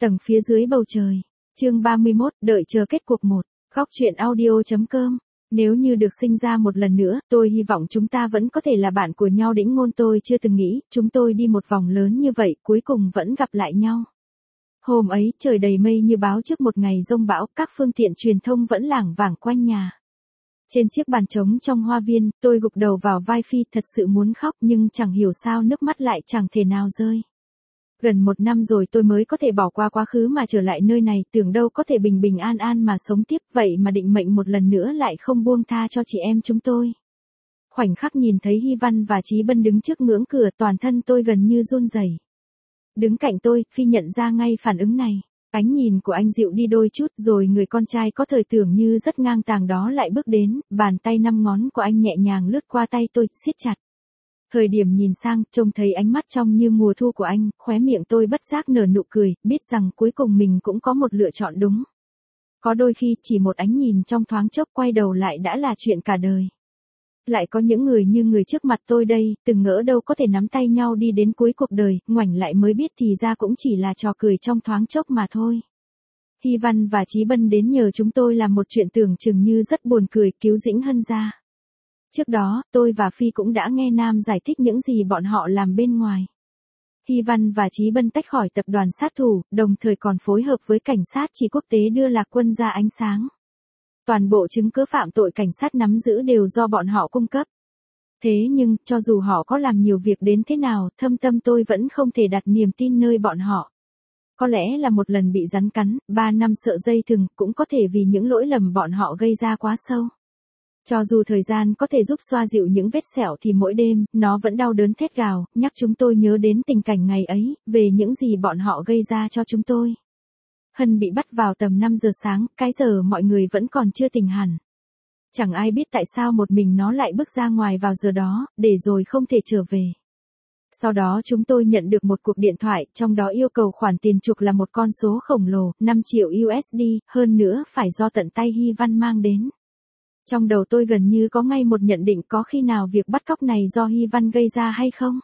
Tầng phía dưới bầu trời. Chương 31, đợi chờ kết cuộc 1. Góc truyện audio.com. Nếu như được sinh ra một lần nữa, tôi hy vọng chúng ta vẫn có thể là bạn của nhau. Đĩnh Ngôn, tôi chưa từng nghĩ, chúng tôi đi một vòng lớn như vậy, cuối cùng vẫn gặp lại nhau. Hôm ấy, trời đầy mây như báo trước một ngày giông bão, các phương tiện truyền thông vẫn lảng vảng quanh nhà. Trên chiếc bàn trống trong hoa viên, tôi gục đầu vào vai Phi, thật sự muốn khóc nhưng chẳng hiểu sao nước mắt lại chẳng thể nào rơi. Gần 1 năm rồi tôi mới có thể bỏ qua quá khứ mà trở lại nơi này, tưởng đâu có thể bình bình an an mà sống tiếp, vậy mà định mệnh một lần nữa lại không buông tha cho chị em chúng tôi. Khoảnh khắc nhìn thấy Hy Văn và Chí Bân đứng trước ngưỡng cửa, toàn thân tôi gần như run rẩy. Đứng cạnh tôi, Phi nhận ra ngay phản ứng này. Ánh nhìn của anh dịu đi đôi chút, rồi người con trai có thời tưởng như rất ngang tàng đó lại bước đến, bàn tay 5 ngón của anh nhẹ nhàng lướt qua tay tôi, siết chặt. Thời điểm nhìn sang, trông thấy ánh mắt trong như mùa thu của anh, khóe miệng tôi bất giác nở nụ cười, biết rằng cuối cùng mình cũng có một lựa chọn đúng. Có đôi khi chỉ một ánh nhìn trong thoáng chốc quay đầu lại đã là chuyện cả đời. Lại có những người như người trước mặt tôi đây, từng ngỡ đâu có thể nắm tay nhau đi đến cuối cuộc đời, ngoảnh lại mới biết thì ra cũng chỉ là trò cười trong thoáng chốc mà thôi. Hy Văn và Chí Bân đến nhờ chúng tôi làm một chuyện tưởng chừng như rất buồn cười, cứu Dĩnh Hân ra. Trước đó, tôi và Phi cũng đã nghe Nam giải thích những gì bọn họ làm bên ngoài. Hy Văn và Chí Bân tách khỏi tập đoàn sát thủ, đồng thời còn phối hợp với cảnh sát chỉ quốc tế đưa Lạc Quân ra ánh sáng. Toàn bộ chứng cứ phạm tội cảnh sát nắm giữ đều do bọn họ cung cấp. Thế nhưng, cho dù họ có làm nhiều việc đến thế nào, thâm tâm tôi vẫn không thể đặt niềm tin nơi bọn họ. Có lẽ là một lần bị rắn cắn, 3 năm sợ dây thừng, cũng có thể vì những lỗi lầm bọn họ gây ra quá sâu. Cho dù thời gian có thể giúp xoa dịu những vết sẹo thì mỗi đêm, nó vẫn đau đớn thét gào, nhắc chúng tôi nhớ đến tình cảnh ngày ấy, về những gì bọn họ gây ra cho chúng tôi. Hân bị bắt vào tầm 5 giờ sáng, cái giờ mọi người vẫn còn chưa tỉnh hẳn. Chẳng ai biết tại sao một mình nó lại bước ra ngoài vào giờ đó, để rồi không thể trở về. Sau đó chúng tôi nhận được một cuộc điện thoại, trong đó yêu cầu khoản tiền chuộc là một con số khổng lồ, 5 triệu USD, hơn nữa phải do tận tay Hy Văn mang đến. Trong đầu tôi gần như có ngay một nhận định, có khi nào việc bắt cóc này do Hy Văn gây ra hay không?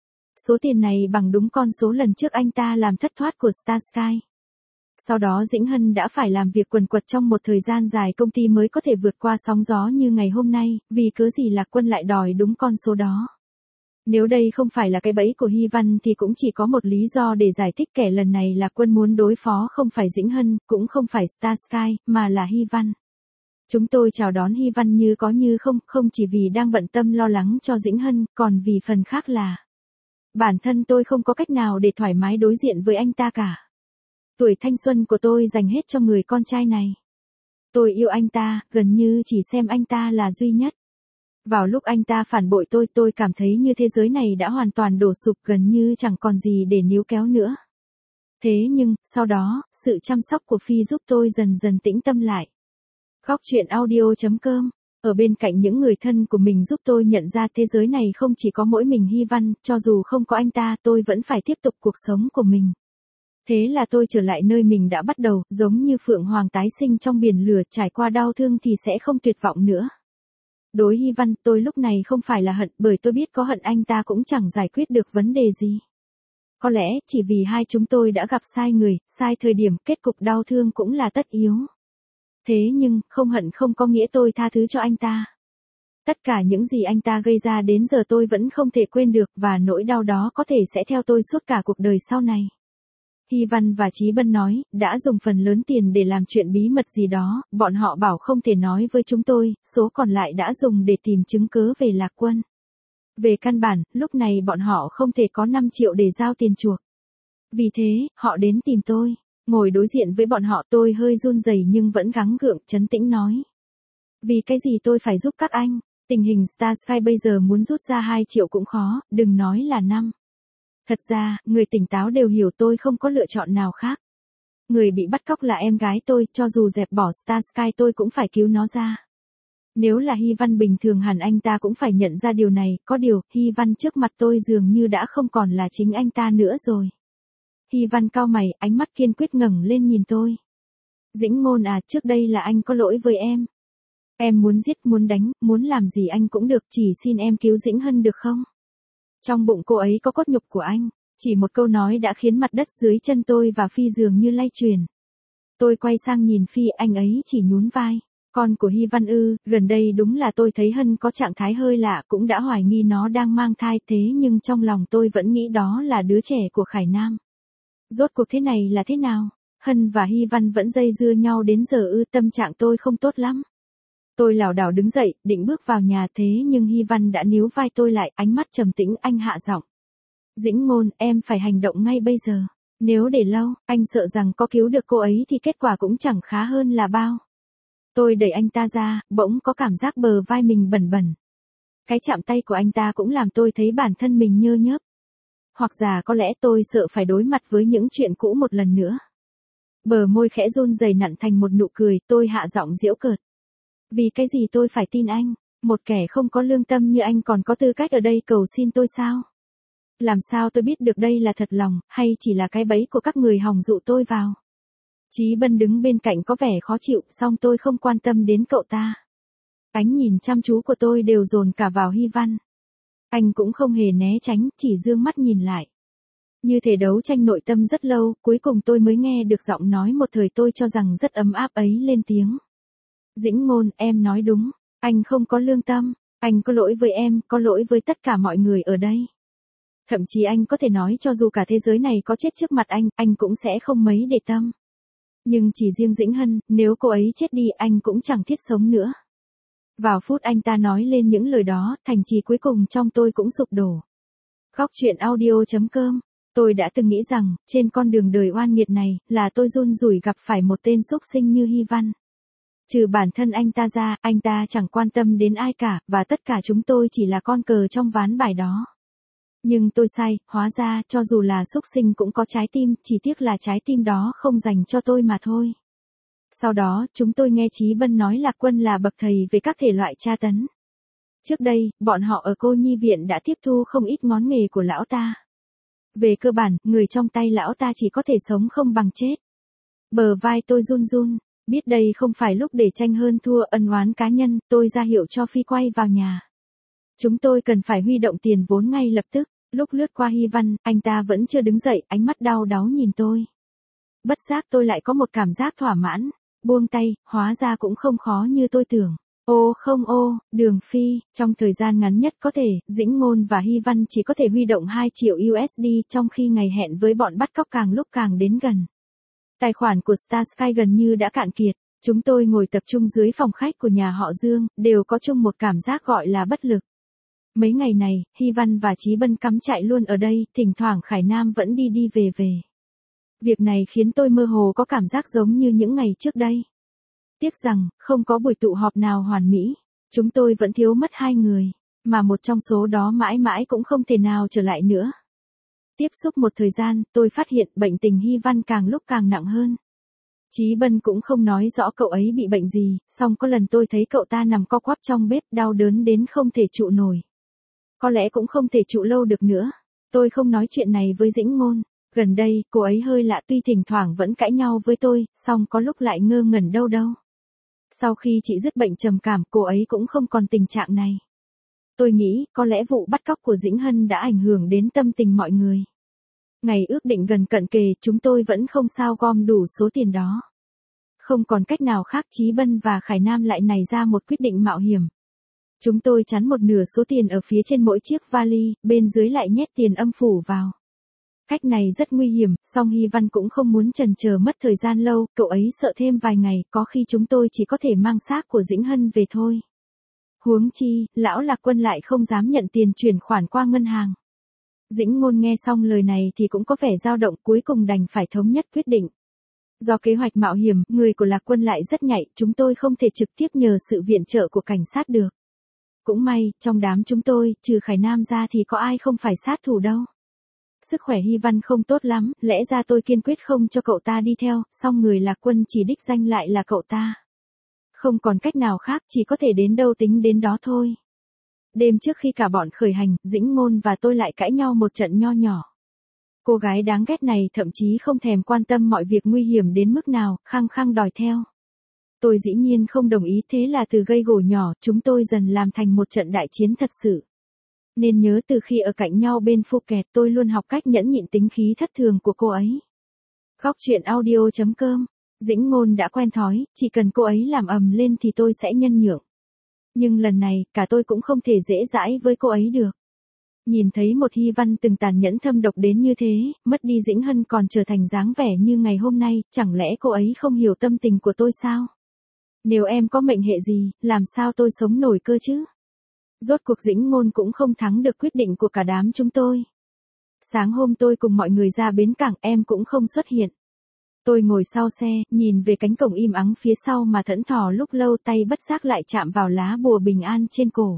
Số tiền này bằng đúng con số lần trước anh ta làm thất thoát của Starsky. Sau đó Dĩnh Hân đã phải làm việc quần quật trong một thời gian dài công ty mới có thể vượt qua sóng gió như ngày hôm nay, vì cớ gì Lạc Quân lại đòi đúng con số đó. Nếu đây không phải là cái bẫy của Hy Văn thì cũng chỉ có một lý do để giải thích, kẻ lần này Lạc Quân muốn đối phó không phải Dĩnh Hân, cũng không phải Starsky, mà là Hy Văn. Chúng tôi chào đón Hy Văn như có như không, không chỉ vì đang bận tâm lo lắng cho Dĩnh Hân, còn vì phần khác là bản thân tôi không có cách nào để thoải mái đối diện với anh ta cả. Tuổi thanh xuân của tôi dành hết cho người con trai này. Tôi yêu anh ta, gần như chỉ xem anh ta là duy nhất. Vào lúc anh ta phản bội tôi cảm thấy như thế giới này đã hoàn toàn đổ sụp, gần như chẳng còn gì để níu kéo nữa. Thế nhưng, sau đó, sự chăm sóc của Phi giúp tôi dần dần tĩnh tâm lại. Góc truyện audio.com. Ở bên cạnh những người thân của mình giúp tôi nhận ra thế giới này không chỉ có mỗi mình Hy Văn, cho dù không có anh ta tôi vẫn phải tiếp tục cuộc sống của mình. Thế là tôi trở lại nơi mình đã bắt đầu, giống như phượng hoàng tái sinh trong biển lửa, trải qua đau thương thì sẽ không tuyệt vọng nữa. Đối Hy Văn, tôi lúc này không phải là hận, bởi tôi biết có hận anh ta cũng chẳng giải quyết được vấn đề gì. Có lẽ, chỉ vì hai chúng tôi đã gặp sai người, sai thời điểm, kết cục đau thương cũng là tất yếu. Thế nhưng, không hận không có nghĩa tôi tha thứ cho anh ta. Tất cả những gì anh ta gây ra đến giờ tôi vẫn không thể quên được, và nỗi đau đó có thể sẽ theo tôi suốt cả cuộc đời sau này. Hy Văn và Chí Bân nói, đã dùng phần lớn tiền để làm chuyện bí mật gì đó, bọn họ bảo không thể nói với chúng tôi, số còn lại đã dùng để tìm chứng cớ về Lạc Quân. Về căn bản, lúc này bọn họ không thể có 5 triệu để giao tiền chuộc. Vì thế, họ đến tìm tôi. Ngồi đối diện với bọn họ tôi hơi run rẩy nhưng vẫn gắng gượng, trấn tĩnh nói. Vì cái gì tôi phải giúp các anh, tình hình Starsky bây giờ muốn rút ra 2 triệu cũng khó, đừng nói là 5. Thật ra, người tỉnh táo đều hiểu tôi không có lựa chọn nào khác. Người bị bắt cóc là em gái tôi, cho dù dẹp bỏ Starsky tôi cũng phải cứu nó ra. Nếu là Hy Văn bình thường hẳn anh ta cũng phải nhận ra điều này, có điều, Hy Văn trước mặt tôi dường như đã không còn là chính anh ta nữa rồi. Hy Văn cau mày, ánh mắt kiên quyết ngẩng lên nhìn tôi. Dĩnh Ngôn à, trước đây là anh có lỗi với em. Em muốn giết, muốn đánh, muốn làm gì anh cũng được, chỉ xin em cứu Dĩnh Hân được không? Trong bụng cô ấy có cốt nhục của anh, Chỉ một câu nói đã khiến mặt đất dưới chân tôi và Phi dường như lay chuyển. Tôi quay sang nhìn Phi, anh ấy chỉ nhún vai. Con của Hy Văn ư? Gần đây đúng là tôi thấy Hân có trạng thái hơi lạ, cũng đã hoài nghi nó đang mang thai, thế nhưng trong lòng tôi vẫn nghĩ đó là đứa trẻ của Khải Nam. Rốt cuộc thế này là thế nào? Hân và Hy Văn vẫn dây dưa nhau đến giờ ư? Tâm trạng tôi không tốt lắm. Tôi lảo đảo đứng dậy, định bước vào nhà, thế nhưng Hy Văn đã níu vai tôi lại, ánh mắt trầm tĩnh, anh hạ giọng. Dĩnh Ngôn, em phải hành động ngay bây giờ. Nếu để lâu, anh sợ rằng có cứu được cô ấy thì kết quả cũng chẳng khá hơn là bao. Tôi đẩy anh ta ra, bỗng có cảm giác bờ vai mình bẩn bẩn. Cái chạm tay của anh ta cũng làm tôi thấy bản thân mình nhơ nhớp. Hoặc giả có lẽ tôi sợ phải đối mặt với những chuyện cũ một lần nữa. Bờ môi khẽ run rẩy nặn thành một nụ cười, tôi hạ giọng giễu cợt. Vì cái gì tôi phải tin anh? Một kẻ không có lương tâm như anh còn có tư cách ở đây cầu xin tôi sao? Làm sao tôi biết được đây là thật lòng, hay chỉ là cái bẫy của các người hòng dụ tôi vào? Chí Bân đứng bên cạnh có vẻ khó chịu, song tôi không quan tâm đến cậu ta. Ánh nhìn chăm chú của tôi đều dồn cả vào Hy Văn. Anh cũng không hề né tránh, chỉ dương mắt nhìn lại. Như thể đấu tranh nội tâm rất lâu, cuối cùng tôi mới nghe được giọng nói một thời tôi cho rằng rất ấm áp ấy lên tiếng. Dĩnh Ngôn, em nói đúng, anh không có lương tâm, anh có lỗi với em, có lỗi với tất cả mọi người ở đây. Thậm chí anh có thể nói cho dù cả thế giới này có chết trước mặt anh cũng sẽ không mấy để tâm. Nhưng chỉ riêng Dĩnh Hân, nếu cô ấy chết đi anh cũng chẳng thiết sống nữa. Vào phút anh ta nói lên những lời đó, thành trì cuối cùng trong tôi cũng sụp đổ. Góc truyện audio.com. Tôi đã từng nghĩ rằng, trên con đường đời oan nghiệt này, là tôi run rủi gặp phải một tên xúc sinh như Hy Văn. Trừ bản thân anh ta ra, anh ta chẳng quan tâm đến ai cả, và tất cả chúng tôi chỉ là con cờ trong ván bài đó. Nhưng tôi sai, hóa ra, cho dù là xúc sinh cũng có trái tim, chỉ tiếc là trái tim đó không dành cho tôi mà thôi. Sau đó, chúng tôi nghe Chí Bân nói Lạc Quân là bậc thầy về các thể loại tra tấn. Trước đây, bọn họ ở cô nhi viện đã tiếp thu không ít ngón nghề của lão ta. Về cơ bản, người trong tay lão ta chỉ có thể sống không bằng chết. Bờ vai tôi run run, biết đây không phải lúc để tranh hơn thua ân oán cá nhân, tôi ra hiệu cho Phi quay vào nhà. Chúng tôi cần phải huy động tiền vốn ngay lập tức. Lúc lướt qua Hy Văn, anh ta vẫn chưa đứng dậy, ánh mắt đau đáu nhìn tôi. Bất giác tôi lại có một cảm giác thỏa mãn, buông tay, hóa ra cũng không khó như tôi tưởng. Ô không ô, Đường Phi, trong thời gian ngắn nhất có thể, Dĩnh Ngôn và Hy Văn chỉ có thể huy động 2 triệu USD trong khi ngày hẹn với bọn bắt cóc càng lúc càng đến gần. Tài khoản của Star Sky gần như đã cạn kiệt, chúng tôi ngồi tập trung dưới phòng khách của nhà họ Dương, đều có chung một cảm giác gọi là bất lực. Mấy ngày này, Hy Văn và Chí Bân cắm trại luôn ở đây, thỉnh thoảng Khải Nam vẫn đi đi về về. Việc này khiến tôi mơ hồ có cảm giác giống như những ngày trước đây. Tiếc rằng, không có buổi tụ họp nào hoàn mỹ, chúng tôi vẫn thiếu mất 2 người, mà một trong số đó mãi mãi cũng không thể nào trở lại nữa. Tiếp xúc một thời gian, tôi phát hiện bệnh tình Hy Văn càng lúc càng nặng hơn. Chí Bân cũng không nói rõ cậu ấy bị bệnh gì, song có lần tôi thấy cậu ta nằm co quắp trong bếp đau đớn đến không thể trụ nổi. Có lẽ cũng không thể trụ lâu được nữa. Tôi không nói chuyện này với Dĩnh Ngôn. Gần đây, cô ấy hơi lạ tuy thỉnh thoảng vẫn cãi nhau với tôi, song có lúc lại ngơ ngẩn đâu đâu. Sau khi chị dứt bệnh trầm cảm, cô ấy cũng không còn tình trạng này. Tôi nghĩ, có lẽ vụ bắt cóc của Dĩnh Hân đã ảnh hưởng đến tâm tình mọi người. Ngày ước định gần cận kề, chúng tôi vẫn không sao gom đủ số tiền đó. Không còn cách nào khác, Chí Bân và Khải Nam lại nảy ra một quyết định mạo hiểm. Chúng tôi chắn một nửa số tiền ở phía trên mỗi chiếc vali, bên dưới lại nhét tiền âm phủ vào. Cách này rất nguy hiểm, song Hy Văn cũng không muốn chần chờ mất thời gian lâu, cậu ấy sợ thêm vài ngày, có khi chúng tôi chỉ có thể mang xác của Dĩnh Hân về thôi. Huống chi, lão Lạc Quân lại không dám nhận tiền chuyển khoản qua ngân hàng. Dĩnh Ngôn nghe xong lời này thì cũng có vẻ dao động, cuối cùng đành phải thống nhất quyết định. Do kế hoạch mạo hiểm, người của Lạc Quân lại rất nhạy, chúng tôi không thể trực tiếp nhờ sự viện trợ của cảnh sát được. Cũng may, trong đám chúng tôi, trừ Khải Nam ra thì có ai không phải sát thủ đâu. Sức khỏe Hy Văn không tốt lắm, lẽ ra tôi kiên quyết không cho cậu ta đi theo, song người Lạc Quân chỉ đích danh lại là cậu ta. Không còn cách nào khác, chỉ có thể đến đâu tính đến đó thôi. Đêm trước khi cả bọn khởi hành, Dĩnh Ngôn và tôi lại cãi nhau một trận nho nhỏ. Cô gái đáng ghét này thậm chí không thèm quan tâm mọi việc nguy hiểm đến mức nào, khăng khăng đòi theo. Tôi dĩ nhiên không đồng ý, thế là từ gây gổ nhỏ, chúng tôi dần làm thành một trận đại chiến thật sự. Nên nhớ từ khi ở cạnh nhau bên Phuket tôi luôn học cách nhẫn nhịn tính khí thất thường của cô ấy. Khóc chuyện audio.com. Dĩnh Ngôn đã quen thói, chỉ cần cô ấy làm ầm lên thì tôi sẽ nhân nhượng. Nhưng lần này, cả tôi cũng không thể dễ dãi với cô ấy được. Nhìn thấy một Hy Văn từng tàn nhẫn thâm độc đến như thế, mất đi Dĩnh Hân còn trở thành dáng vẻ như ngày hôm nay, chẳng lẽ cô ấy không hiểu tâm tình của tôi sao? Nếu em có mệnh hệ gì, làm sao tôi sống nổi cơ chứ? Rốt cuộc Dĩnh Ngôn cũng không thắng được quyết định của cả đám chúng tôi. Sáng hôm tôi cùng mọi người ra bến cảng, em cũng không xuất hiện. Tôi ngồi sau xe, nhìn về cánh cổng im ắng phía sau mà thẫn thờ lúc lâu, tay bất giác lại chạm vào lá bùa bình an trên cổ.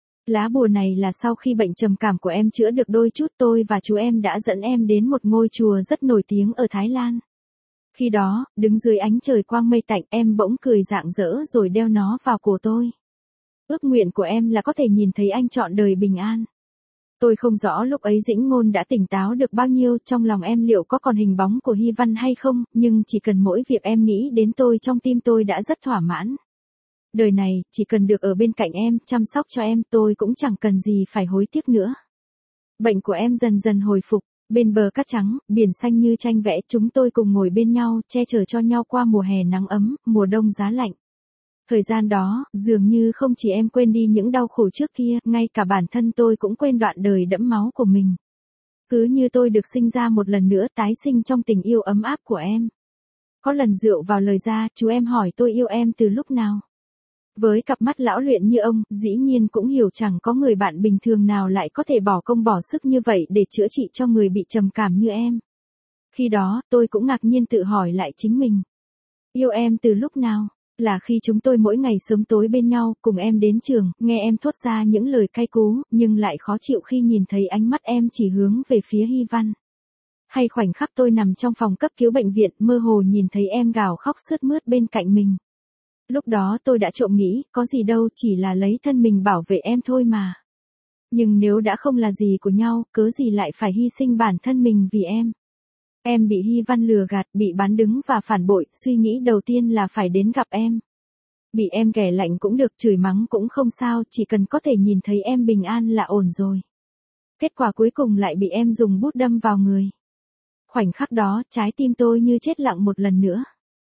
Lá bùa này là sau khi bệnh trầm cảm của em chữa được đôi chút, tôi và chú em đã dẫn em đến một ngôi chùa rất nổi tiếng ở Thái Lan. Khi đó, đứng dưới ánh trời quang mây tạnh, em bỗng cười rạng rỡ rồi đeo nó vào cổ tôi. Ước nguyện của em là có thể nhìn thấy anh trọn đời bình an. Tôi không rõ lúc ấy Dĩnh Ngôn đã tỉnh táo được bao nhiêu, trong lòng em liệu có còn hình bóng của Hy Văn hay không, nhưng chỉ cần mỗi việc em nghĩ đến tôi trong tim tôi đã rất thỏa mãn. Đời này, chỉ cần được ở bên cạnh em, chăm sóc cho em, tôi cũng chẳng cần gì phải hối tiếc nữa. Bệnh của em dần dần hồi phục, bên bờ cát trắng, biển xanh như tranh vẽ, chúng tôi cùng ngồi bên nhau, che chở cho nhau qua mùa hè nắng ấm, mùa đông giá lạnh. Thời gian đó, dường như không chỉ em quên đi những đau khổ trước kia, ngay cả bản thân tôi cũng quên đoạn đời đẫm máu của mình. Cứ như tôi được sinh ra một lần nữa, tái sinh trong tình yêu ấm áp của em. Có lần rượu vào lời ra, chú em hỏi tôi yêu em từ lúc nào. Với cặp mắt lão luyện như ông, dĩ nhiên cũng hiểu chẳng có người bạn bình thường nào lại có thể bỏ công bỏ sức như vậy để chữa trị cho người bị trầm cảm như em. Khi đó, tôi cũng ngạc nhiên tự hỏi lại chính mình. Yêu em từ lúc nào? Là khi chúng tôi mỗi ngày sớm tối bên nhau, cùng em đến trường, nghe em thốt ra những lời cay cú, nhưng lại khó chịu khi nhìn thấy ánh mắt em chỉ hướng về phía Hy Văn. Hay khoảnh khắc tôi nằm trong phòng cấp cứu bệnh viện, mơ hồ nhìn thấy em gào khóc sướt mướt bên cạnh mình. Lúc đó tôi đã trộm nghĩ, có gì đâu, chỉ là lấy thân mình bảo vệ em thôi mà. Nhưng nếu đã không là gì của nhau, cớ gì lại phải hy sinh bản thân mình vì em. Em bị Hy Văn lừa gạt, bị bán đứng và phản bội, suy nghĩ đầu tiên là phải đến gặp em. Bị em ghẻ lạnh cũng được, chửi mắng cũng không sao, chỉ cần có thể nhìn thấy em bình an là ổn rồi. Kết quả cuối cùng lại bị em dùng bút đâm vào người. Khoảnh khắc đó, trái tim tôi như chết lặng một lần nữa.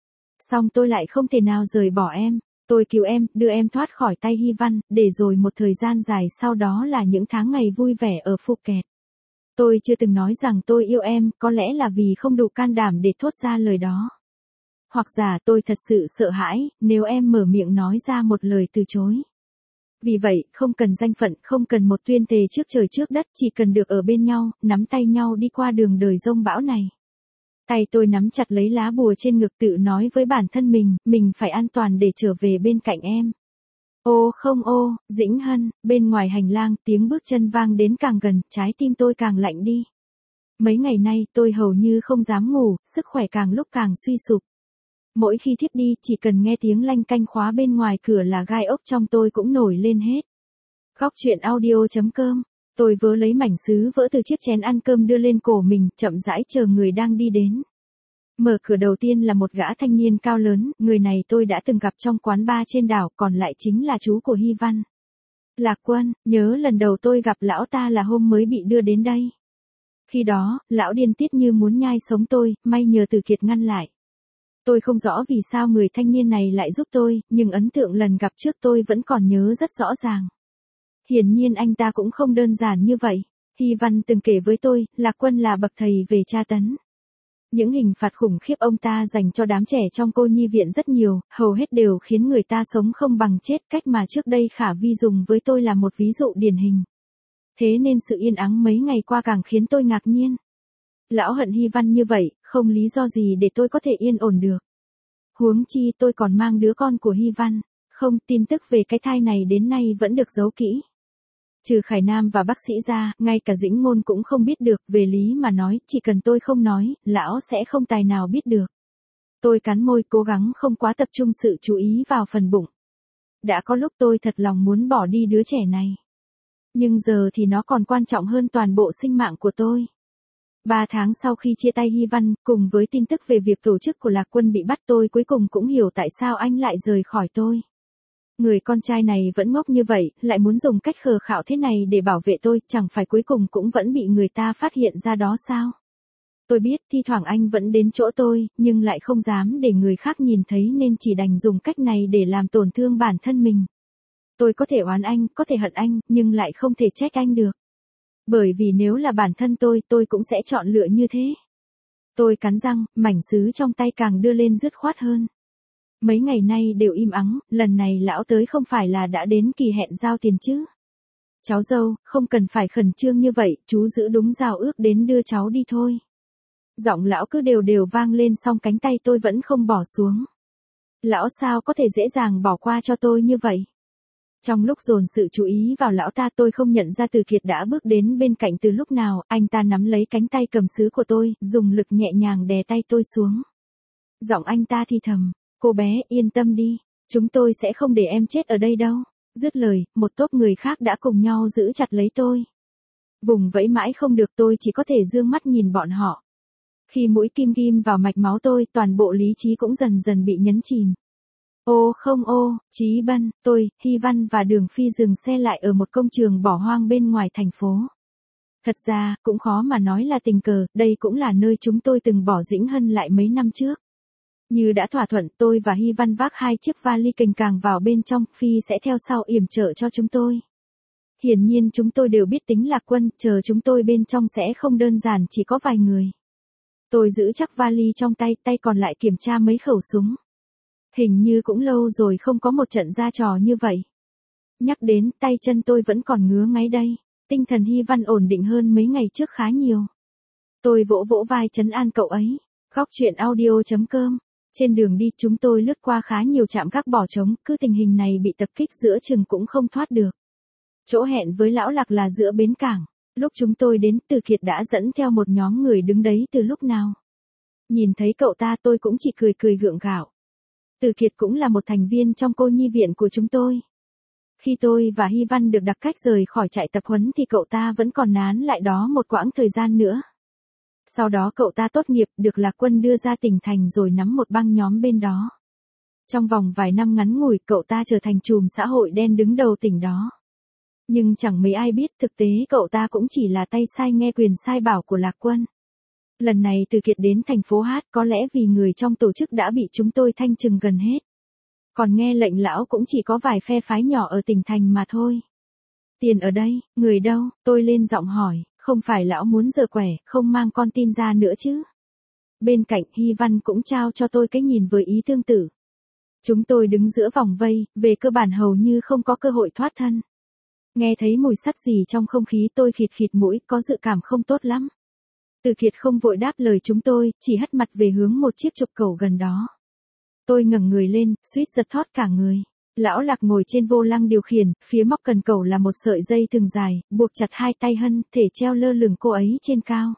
Xong tôi lại không thể nào rời bỏ em. Tôi cứu em, đưa em thoát khỏi tay Hy Văn, để rồi một thời gian dài sau đó là những tháng ngày vui vẻ ở Phuket. Tôi chưa từng nói rằng tôi yêu em, có lẽ là vì không đủ can đảm để thốt ra lời đó. Hoặc giả tôi thật sự sợ hãi, nếu em mở miệng nói ra một lời từ chối. Vì vậy, không cần danh phận, không cần một tuyên thề trước trời trước đất, chỉ cần được ở bên nhau, nắm tay nhau đi qua đường đời giông bão này. Tay tôi nắm chặt lấy lá bùa trên ngực, tự nói với bản thân mình phải an toàn để trở về bên cạnh em. Ô không ô, Dĩnh Hân, bên ngoài hành lang, tiếng bước chân vang đến càng gần, trái tim tôi càng lạnh đi. Mấy ngày nay, tôi hầu như không dám ngủ, sức khỏe càng lúc càng suy sụp. Mỗi khi thiếp đi, chỉ cần nghe tiếng lanh canh khóa bên ngoài cửa là gai ốc trong tôi cũng nổi lên hết. Khóc chuyện audio.com. Tôi vớ lấy mảnh sứ vỡ từ chiếc chén ăn cơm đưa lên cổ mình, chậm rãi chờ người đang đi đến. Mở cửa đầu tiên là một gã thanh niên cao lớn, người này tôi đã từng gặp trong quán bar trên đảo, còn lại chính là chú của Hy Văn. Lạc Quân, nhớ lần đầu tôi gặp lão ta là hôm mới bị đưa đến đây. Khi đó, lão điên tiết như muốn nhai sống tôi, may nhờ Từ Kiệt ngăn lại. Tôi không rõ vì sao người thanh niên này lại giúp tôi, nhưng ấn tượng lần gặp trước tôi vẫn còn nhớ rất rõ ràng. Hiển nhiên anh ta cũng không đơn giản như vậy. Hy Văn từng kể với tôi, Lạc Quân là bậc thầy về tra tấn. Những hình phạt khủng khiếp ông ta dành cho đám trẻ trong cô nhi viện rất nhiều, hầu hết đều khiến người ta sống không bằng chết, cách mà trước đây Khả Vi dùng với tôi là một ví dụ điển hình. Thế nên sự yên ắng mấy ngày qua càng khiến tôi ngạc nhiên. Lão hận Hy Văn như vậy, không lý do gì để tôi có thể yên ổn được. Huống chi tôi còn mang đứa con của Hy Văn. Không, tin tức về cái thai này đến nay vẫn được giấu kỹ. Trừ Khải Nam và bác sĩ ra, ngay cả Dĩnh Ngôn cũng không biết được, về lý mà nói, chỉ cần tôi không nói, lão sẽ không tài nào biết được. Tôi cắn môi, cố gắng không quá tập trung sự chú ý vào phần bụng. Đã có lúc tôi thật lòng muốn bỏ đi đứa trẻ này. Nhưng giờ thì nó còn quan trọng hơn toàn bộ sinh mạng của tôi. 3 tháng sau khi chia tay Hy Văn, cùng với tin tức về việc tổ chức của Lạc Quân bị bắt, tôi cuối cùng cũng hiểu tại sao anh lại rời khỏi tôi. Người con trai này vẫn ngốc như vậy, lại muốn dùng cách khờ khạo thế này để bảo vệ tôi, chẳng phải cuối cùng cũng vẫn bị người ta phát hiện ra đó sao? Tôi biết thi thoảng anh vẫn đến chỗ tôi, nhưng lại không dám để người khác nhìn thấy nên chỉ đành dùng cách này để làm tổn thương bản thân mình. Tôi có thể oán anh, có thể hận anh, nhưng lại không thể trách anh được. Bởi vì nếu là bản thân tôi cũng sẽ chọn lựa như thế. Tôi cắn răng, mảnh sứ trong tay càng đưa lên dứt khoát hơn. Mấy ngày nay đều im ắng, lần này lão tới không phải là đã đến kỳ hẹn giao tiền chứ. Cháu dâu, không cần phải khẩn trương như vậy, chú giữ đúng giao ước đến đưa cháu đi thôi. Giọng lão cứ đều đều vang lên, song cánh tay tôi vẫn không bỏ xuống. Lão sao có thể dễ dàng bỏ qua cho tôi như vậy? Trong lúc dồn sự chú ý vào lão ta, tôi không nhận ra Từ Kiệt đã bước đến bên cạnh từ lúc nào. Anh ta nắm lấy cánh tay cầm sứ của tôi, dùng lực nhẹ nhàng đè tay tôi xuống. Giọng anh ta thì thầm, cô bé yên tâm đi, chúng tôi sẽ không để em chết ở đây đâu. Dứt lời, một tốp người khác đã cùng nhau giữ chặt lấy tôi. Vùng vẫy mãi không được, tôi chỉ có thể dương mắt nhìn bọn họ. Khi mũi kim ghim vào mạch máu tôi, toàn bộ lý trí cũng dần dần bị nhấn chìm. Ô không ô, Chí Bân, tôi, Hy Văn và Đường Phi dừng xe lại ở một công trường bỏ hoang bên ngoài thành phố. Thật ra, cũng khó mà nói là tình cờ, đây cũng là nơi chúng tôi từng bỏ Dĩnh Hân lại mấy năm trước. Như đã thỏa thuận, tôi và Hy Văn vác 2 chiếc vali cành càng vào bên trong, Phi sẽ theo sau yểm trợ cho chúng tôi. Hiển nhiên chúng tôi đều biết tính Lạc Quân, chờ chúng tôi bên trong sẽ không đơn giản chỉ có vài người. Tôi giữ chắc vali trong tay, tay còn lại kiểm tra mấy khẩu súng. Hình như cũng lâu rồi không có một trận ra trò như vậy. Nhắc đến, tay chân tôi vẫn còn ngứa ngáy đây. Tinh thần Hy Văn ổn định hơn mấy ngày trước khá nhiều. Tôi vỗ vỗ vai trấn an cậu ấy. Góc truyện audio.com. Trên đường đi chúng tôi lướt qua khá nhiều trạm gác bỏ trống, cứ tình hình này bị tập kích giữa chừng cũng không thoát được. Chỗ hẹn với Lão Lạc là giữa bến cảng. Lúc chúng tôi đến, Từ Kiệt đã dẫn theo một nhóm người đứng đấy từ lúc nào. Nhìn thấy cậu ta tôi cũng chỉ cười cười gượng gạo. Từ Kiệt cũng là một thành viên trong cô nhi viện của chúng tôi. Khi tôi và Hy Văn được đặc cách rời khỏi trại tập huấn thì cậu ta vẫn còn nán lại đó một quãng thời gian nữa. Sau đó cậu ta tốt nghiệp, được Lạc Quân đưa ra tỉnh thành rồi nắm một băng nhóm bên đó. Trong vòng vài năm ngắn ngủi, cậu ta trở thành trùm xã hội đen đứng đầu tỉnh đó. Nhưng chẳng mấy ai biết thực tế cậu ta cũng chỉ là tay sai nghe quyền sai bảo của Lạc Quân. Lần này Từ Kiệt đến thành phố Hát có lẽ vì người trong tổ chức đã bị chúng tôi thanh trừng gần hết. Còn nghe lệnh lão cũng chỉ có vài phe phái nhỏ ở tỉnh thành mà thôi. Tiền ở đây, người đâu? Tôi lên giọng hỏi, không phải lão muốn giở quẻ, không mang con tin ra nữa chứ? Bên cạnh Hy Văn cũng trao cho tôi cái nhìn với ý tương tự. Chúng tôi đứng giữa vòng vây, về cơ bản hầu như không có cơ hội thoát thân. Nghe thấy mùi sắt gì trong không khí tôi khịt khịt mũi, có dự cảm không tốt lắm. Từ Kiệt không vội đáp lời chúng tôi, chỉ hất mặt về hướng một chiếc trục cầu gần đó. Tôi ngẩng người lên, suýt giật thót cả người. Lão Lạc ngồi trên vô lăng điều khiển, phía móc cần cầu là một sợi dây thừng dài, buộc chặt hai tay Hân, thể treo lơ lửng cô ấy trên cao.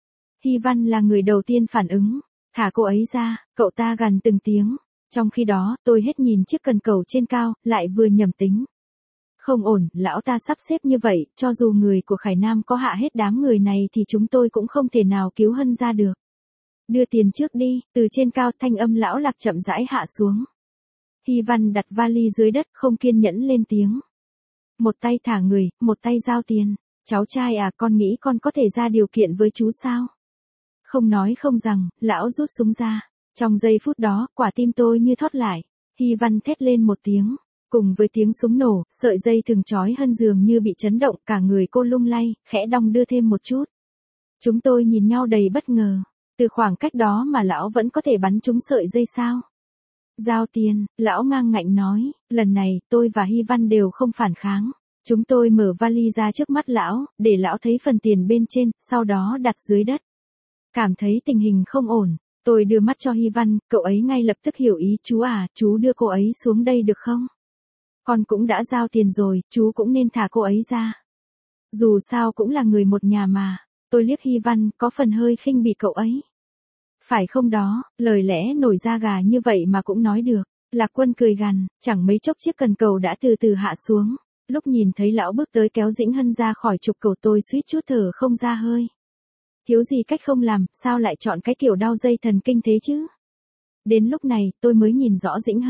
Hy Văn là người đầu tiên phản ứng, thả cô ấy ra, cậu ta gằn từng tiếng. Trong khi đó, tôi hết nhìn chiếc cần cầu trên cao, lại vừa nhầm tính. Không ổn, lão ta sắp xếp như vậy, cho dù người của Khải Nam có hạ hết đám người này thì chúng tôi cũng không thể nào cứu Hân ra được. Đưa tiền trước đi, từ trên cao thanh âm Lão Lạc chậm rãi hạ xuống. Hy Văn đặt vali dưới đất, không kiên nhẫn lên tiếng. Một tay thả người, một tay giao tiền. Cháu trai à, con nghĩ con có thể ra điều kiện với chú sao? Không nói không rằng, lão rút súng ra. Trong giây phút đó, quả tim tôi như thót lại. Hy Văn thét lên một tiếng. Cùng với tiếng súng nổ, sợi dây thừng trói Hân dường như bị chấn động, cả người cô lung lay, khẽ đong đưa thêm một chút. Chúng tôi nhìn nhau đầy bất ngờ. Từ khoảng cách đó mà lão vẫn có thể bắn trúng sợi dây sao? Giao tiền, lão ngang ngạnh nói, lần này tôi và Hy Văn đều không phản kháng. Chúng tôi mở vali ra trước mắt lão, để lão thấy phần tiền bên trên, sau đó đặt dưới đất. Cảm thấy tình hình không ổn, tôi đưa mắt cho Hy Văn, cậu ấy ngay lập tức hiểu ý, chú à, chú đưa cô ấy xuống đây được không? Con cũng đã giao tiền rồi, chú cũng nên thả cô ấy ra. Dù sao cũng là người một nhà mà. Tôi liếc Hy Văn, có phần hơi khinh bỉ cậu ấy. Phải không đó, lời lẽ nổi da gà như vậy mà cũng nói được. Lạc Quân cười gằn, chẳng mấy chốc chiếc cần cầu đã từ từ hạ xuống. Lúc nhìn thấy lão bước tới kéo Dĩnh Hân ra khỏi trục cầu tôi suýt chút thở không ra hơi. Thiếu gì cách không làm, sao lại chọn cái kiểu đau dây thần kinh thế chứ? Đến lúc này, tôi mới nhìn rõ Dĩnh Hân.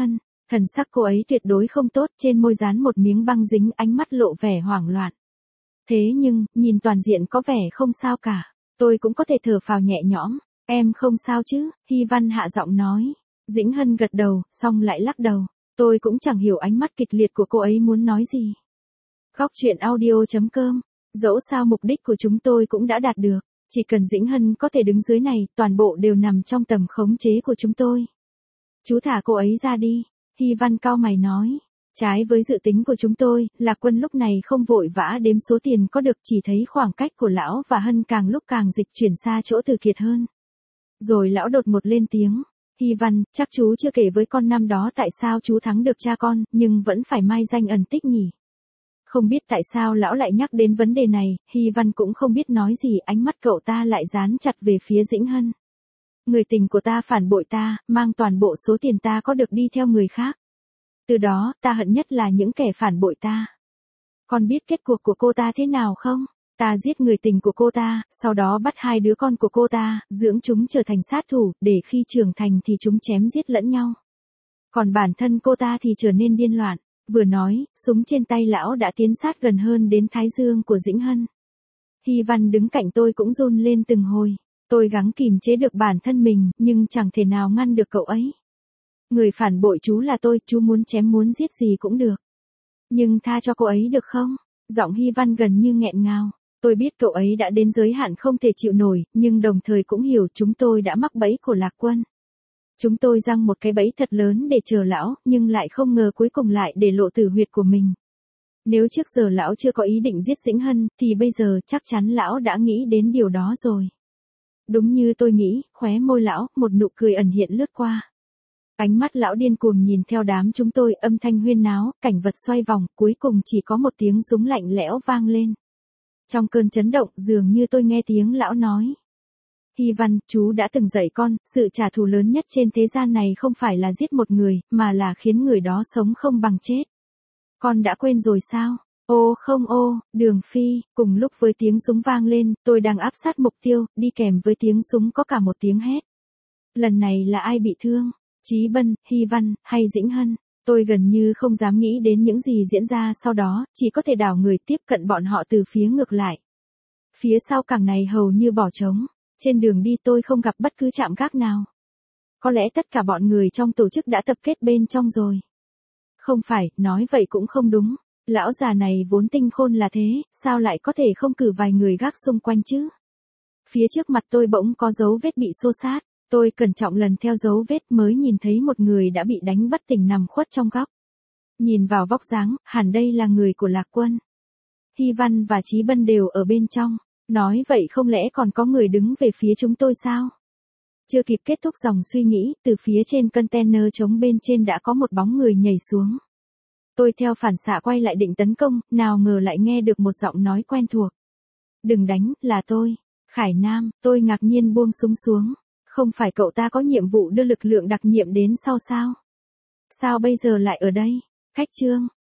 Thần sắc cô ấy tuyệt đối không tốt, trên môi dán một miếng băng dính, ánh mắt lộ vẻ hoảng loạn. Thế nhưng, nhìn toàn diện có vẻ không sao cả. Tôi cũng có thể thở phào nhẹ nhõm. Em không sao chứ? Hy Văn hạ giọng nói. Dĩnh Hân gật đầu, xong lại lắc đầu. Tôi cũng chẳng hiểu ánh mắt kịch liệt của cô ấy muốn nói gì. Góc truyện audio.com. Dẫu sao mục đích của chúng tôi cũng đã đạt được. Chỉ cần Dĩnh Hân có thể đứng dưới này, toàn bộ đều nằm trong tầm khống chế của chúng tôi. Chú thả cô ấy ra đi. Hy Văn cau mày nói. Trái với dự tính của chúng tôi, Lạc Quân lúc này không vội vã đếm số tiền có được, chỉ thấy khoảng cách của lão và Hân càng lúc càng dịch chuyển xa chỗ Từ Kiệt hơn. Rồi lão đột một lên tiếng. Hy Văn, chắc chú chưa kể với con năm đó tại sao chú thắng được cha con, nhưng vẫn phải mai danh ẩn tích nhỉ. Không biết tại sao lão lại nhắc đến vấn đề này, Hy Văn cũng không biết nói gì, ánh mắt cậu ta lại dán chặt về phía Dĩnh Hân. Người tình của ta phản bội ta, mang toàn bộ số tiền ta có được đi theo người khác. Từ đó, ta hận nhất là những kẻ phản bội ta. Con biết kết cuộc của cô ta thế nào không? Ta giết người tình của cô ta, sau đó bắt hai đứa con của cô ta, dưỡng chúng trở thành sát thủ, để khi trưởng thành thì chúng chém giết lẫn nhau. Còn bản thân cô ta thì trở nên điên loạn. Vừa nói, súng trên tay lão đã tiến sát gần hơn đến thái dương của Dĩnh Hân. Hy Văn đứng cạnh tôi cũng run lên từng hồi. Tôi gắng kìm chế được bản thân mình, nhưng chẳng thể nào ngăn được cậu ấy. Người phản bội chú là tôi, chú muốn chém muốn giết gì cũng được. Nhưng tha cho cô ấy được không? Giọng Hy Văn gần như nghẹn ngào. Tôi biết cậu ấy đã đến giới hạn không thể chịu nổi, nhưng đồng thời cũng hiểu chúng tôi đã mắc bẫy của Lạc Quân. Chúng tôi giăng một cái bẫy thật lớn để chờ lão, nhưng lại không ngờ cuối cùng lại để lộ tử huyệt của mình. Nếu trước giờ lão chưa có ý định giết Dĩnh Hân, thì bây giờ chắc chắn lão đã nghĩ đến điều đó rồi. Đúng như tôi nghĩ, khóe môi lão, một nụ cười ẩn hiện lướt qua. Ánh mắt lão điên cuồng nhìn theo đám chúng tôi, âm thanh huyên náo, cảnh vật xoay vòng, cuối cùng chỉ có một tiếng súng lạnh lẽo vang lên. Trong cơn chấn động, dường như tôi nghe tiếng lão nói. Hy Văn, chú đã từng dạy con, sự trả thù lớn nhất trên thế gian này không phải là giết một người, mà là khiến người đó sống không bằng chết. Con đã quên rồi sao? Ô không ô, Đường Phi, cùng lúc với tiếng súng vang lên, tôi đang áp sát mục tiêu, đi kèm với tiếng súng có cả một tiếng hét. Lần này là ai bị thương? Chí Bân, Hy Văn, hay Dĩnh Hân? Tôi gần như không dám nghĩ đến những gì diễn ra sau đó, chỉ có thể đảo người tiếp cận bọn họ từ phía ngược lại. Phía sau cảng này hầu như bỏ trống. Trên đường đi tôi không gặp bất cứ trạm gác nào. Có lẽ tất cả bọn người trong tổ chức đã tập kết bên trong rồi. Không phải, nói vậy cũng không đúng. Lão già này vốn tinh khôn là thế, sao lại có thể không cử vài người gác xung quanh chứ? Phía trước mặt tôi bỗng có dấu vết bị xô xát. Tôi cẩn trọng lần theo dấu vết mới nhìn thấy một người đã bị đánh bất tỉnh nằm khuất trong góc. Nhìn vào vóc dáng, hẳn đây là người của Lạc Quân. Hy Văn và Chí Bân đều ở bên trong. Nói vậy không lẽ còn có người đứng về phía chúng tôi sao? Chưa kịp kết thúc dòng suy nghĩ, từ phía trên container trống bên trên đã có một bóng người nhảy xuống. Tôi theo phản xạ quay lại định tấn công, nào ngờ lại nghe được một giọng nói quen thuộc. Đừng đánh, là tôi. Khải Nam, tôi ngạc nhiên buông súng xuống. Không phải cậu ta có nhiệm vụ đưa lực lượng đặc nhiệm đến sau sao? Sao bây giờ lại ở đây? Khách Trương,